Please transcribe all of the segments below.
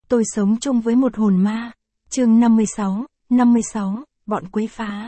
Tôi sống chung với một hồn ma. Chương 56, bọn quấy phá.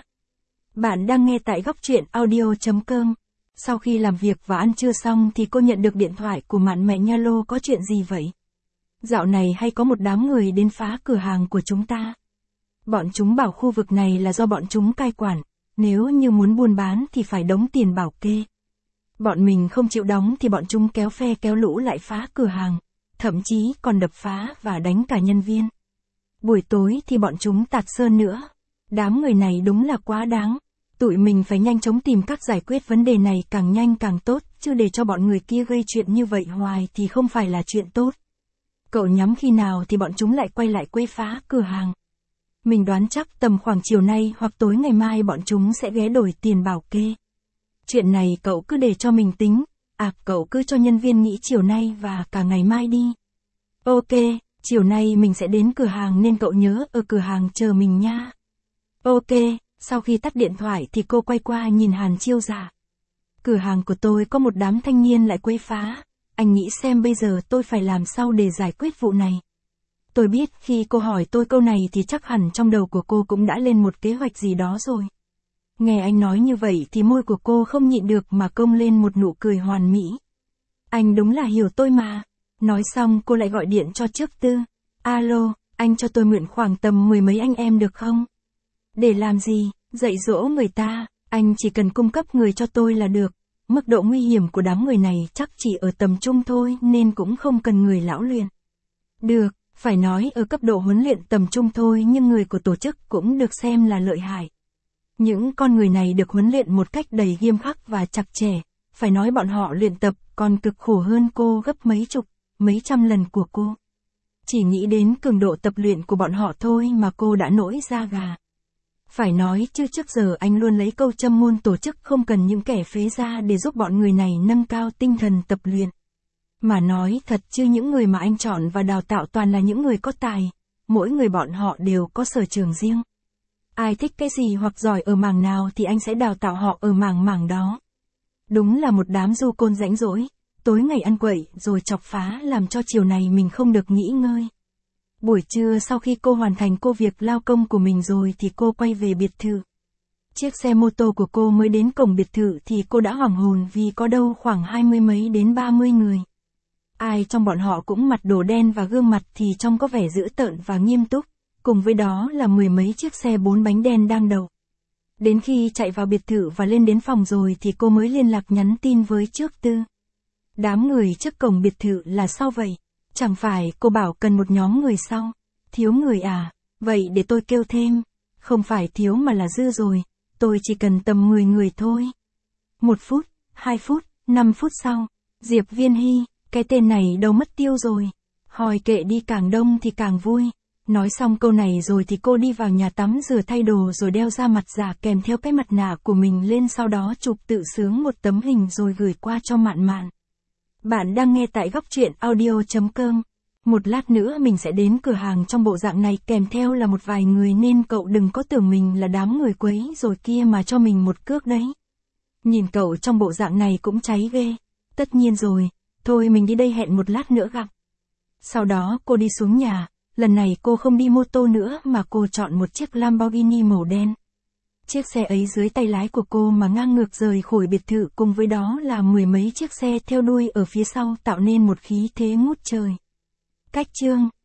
Bạn đang nghe tại góc truyện audio.com. Sau khi làm việc và ăn trưa xong thì cô nhận được điện thoại của Mạn Mẹ nha. Lô, có chuyện gì vậy? Dạo này hay có một đám người đến phá cửa hàng của chúng ta. Bọn chúng bảo khu vực này là do bọn chúng cai quản, nếu như muốn buôn bán thì phải đóng tiền bảo kê. Bọn mình không chịu đóng thì bọn chúng kéo phe kéo lũ lại phá cửa hàng, thậm chí còn đập phá và đánh cả nhân viên. Buổi tối thì bọn chúng tạt sơn nữa. Đám người này đúng là quá đáng. Tụi mình phải nhanh chóng tìm cách giải quyết vấn đề này càng nhanh càng tốt, chứ để cho bọn người kia gây chuyện như vậy hoài thì không phải là chuyện tốt. Cậu nhắm khi nào thì bọn chúng lại quay lại quấy phá cửa hàng? Mình đoán chắc tầm khoảng chiều nay hoặc tối ngày mai bọn chúng sẽ ghé đổi tiền bảo kê. Chuyện này cậu cứ để cho mình tính, cậu cứ cho nhân viên nghỉ chiều nay và cả ngày mai đi. Ok, chiều nay mình sẽ đến cửa hàng nên cậu nhớ ở cửa hàng chờ mình nha. Ok, sau khi tắt điện thoại thì cô quay qua nhìn Hàn Chiêu Dạ. Cửa hàng của tôi có một đám thanh niên lại quấy phá, anh nghĩ xem bây giờ tôi phải làm sao để giải quyết vụ này. Tôi biết khi cô hỏi tôi câu này thì chắc hẳn trong đầu của cô cũng đã lên một kế hoạch gì đó rồi. Nghe anh nói như vậy thì môi của cô không nhịn được mà cong lên một nụ cười hoàn mỹ. Anh đúng là hiểu tôi mà. Nói xong cô lại gọi điện cho Trước Tư. Alo, anh cho tôi mượn khoảng tầm 10 mấy anh em được không? Để làm gì? Dạy dỗ người ta, anh chỉ cần cung cấp người cho tôi là được. Mức độ nguy hiểm của đám người này chắc chỉ ở tầm trung thôi nên cũng không cần người lão luyện. Được, phải nói ở cấp độ huấn luyện tầm trung thôi nhưng người của tổ chức cũng được xem là lợi hại. Những con người này được huấn luyện một cách đầy nghiêm khắc và chặt chẽ, phải nói bọn họ luyện tập còn cực khổ hơn cô gấp mấy chục, mấy trăm lần của cô. Chỉ nghĩ đến cường độ tập luyện của bọn họ thôi mà cô đã nổi da gà. Phải nói chứ trước giờ anh luôn lấy câu châm ngôn tổ chức không cần những kẻ phế ra để giúp bọn người này nâng cao tinh thần tập luyện. Mà nói thật chứ những người mà anh chọn và đào tạo toàn là những người có tài, mỗi người bọn họ đều có sở trường riêng. Ai thích cái gì hoặc giỏi ở mảng nào thì anh sẽ đào tạo họ ở mảng đó. Đúng là một đám du côn rãnh rỗi, tối ngày ăn quậy rồi chọc phá làm cho chiều này mình không được nghỉ ngơi. Buổi trưa sau khi cô hoàn thành việc lao công của mình rồi thì cô quay về biệt thự. Chiếc xe mô tô của cô mới đến cổng biệt thự thì cô đã hoảng hồn vì có đâu khoảng 20 mấy đến 30 người. Ai trong bọn họ cũng mặt đồ đen và gương mặt thì trông có vẻ dữ tợn và nghiêm túc, cùng với đó là 10 mấy chiếc xe 4 bánh đen đang đậu. Đến khi chạy vào biệt thự và lên đến phòng rồi thì cô mới liên lạc nhắn tin với Trước Tư. Đám người trước cổng biệt thự là sao vậy? Chẳng phải cô bảo cần một nhóm người sao? Thiếu người à? Vậy để tôi kêu thêm. Không phải thiếu mà là dư rồi, tôi chỉ cần tầm 10 người thôi. 1 phút, 2 phút, 5 phút sau, Diệp Viên Hy, cái tên này đâu mất tiêu rồi. Hỏi kệ đi, càng đông thì càng vui. Nói xong câu này rồi thì cô đi vào nhà tắm rửa thay đồ rồi đeo ra mặt giả kèm theo cái mặt nạ của mình lên, sau đó chụp tự sướng một tấm hình rồi gửi qua cho Mạn Mạn. Bạn đang nghe tại góc truyện audio.com. Một lát nữa mình sẽ đến cửa hàng trong bộ dạng này kèm theo là một vài người nên cậu đừng có tưởng mình là đám người quấy rồi kia mà cho mình một cước đấy. Nhìn cậu trong bộ dạng này cũng cháy ghê. Tất nhiên rồi, thôi mình đi đây, hẹn một lát nữa gặp. Sau đó cô đi xuống nhà, lần này cô không đi mô tô nữa mà cô chọn một chiếc Lamborghini màu đen. Chiếc xe ấy dưới tay lái của cô mà ngang ngược rời khỏi biệt thự, cùng với đó là 10 mấy chiếc xe theo đuôi ở phía sau tạo nên một khí thế ngút trời. Cách chương